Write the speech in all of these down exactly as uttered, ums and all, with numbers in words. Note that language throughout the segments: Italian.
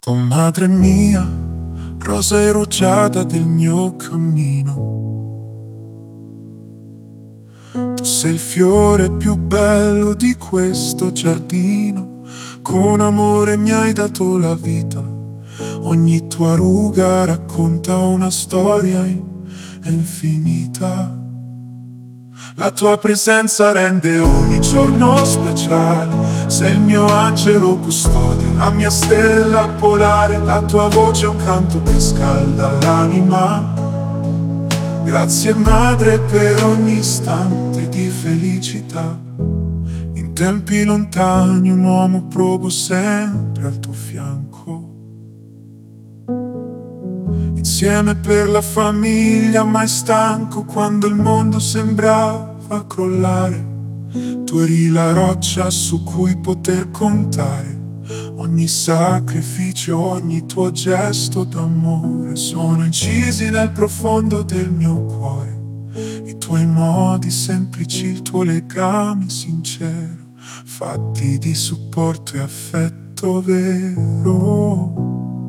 Oh madre mia, rosa erugiata del mio cammino, tu sei il fiore più bello di questo giardino. Con amore mi hai dato la vita, ogni tua ruga racconta una storia infinita. La tua presenza rende ogni giorno speciale, sei il mio angelo custode, la mia stella polare. La tua voce è un canto che scalda l'anima. Grazie madre per ogni istante di felicità. In tempi lontani un uomo provo sempre al tuo fianco, insieme per la famiglia, mai stanco quando il mondo sembrava crollare. Tu eri la roccia su cui poter contare, ogni sacrificio, ogni tuo gesto d'amore sono incisi nel profondo del mio cuore. I tuoi modi semplici, il tuo legame sincero, fatti di supporto e affetto vero.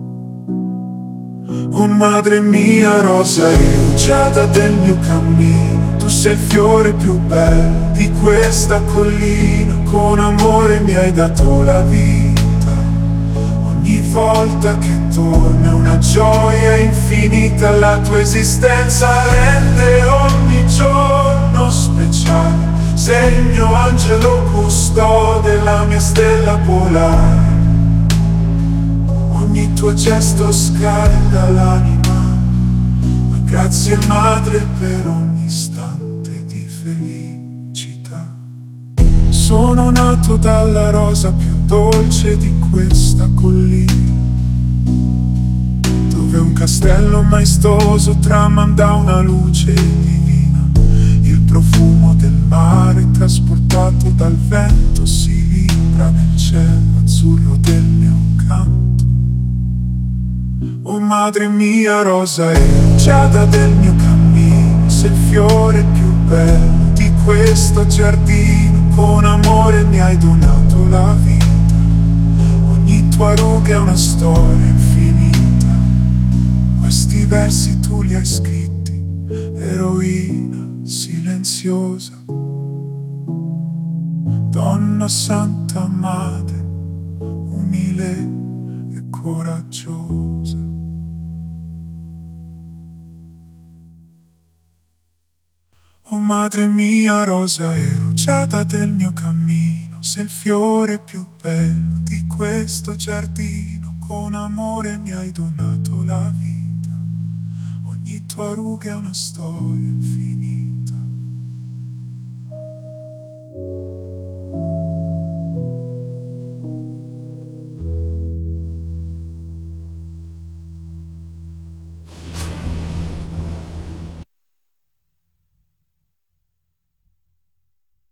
Oh madre mia, rosa erugiata del mio cammino, tu sei il fiore più bello di questa collina. Con amore mi hai dato la vita, ogni volta che torni è una gioia infinita. La tua esistenza rende ogni giorno speciale, sei il mio angelo custode, la mia stella polare. Ogni tuo gesto scalda l'anima. Grazie madre per ogni istante di felicità. Sono nato dalla rosa più dolce di questa collina, dove un castello maestoso tramanda una luce divina. Il profumo del mare trasportato dal vento si vibra nel cielo azzurro del mio canto. Oh madre mia, rosa erugiata del mio cammino, sei il fiore più bello di questo giardino. Con amore mi hai donato la vita, ogni tua ruga è una storia infinita. Questi versi tu li hai scritti, eroina silenziosa, donna santa madre, umile e coraggiosa. Oh madre mia, rosa erugiata del mio cammino, sei il fiore più bello di questo giardino. Con amore mi hai donato la vita, ogni tua ruga è una storia infinita.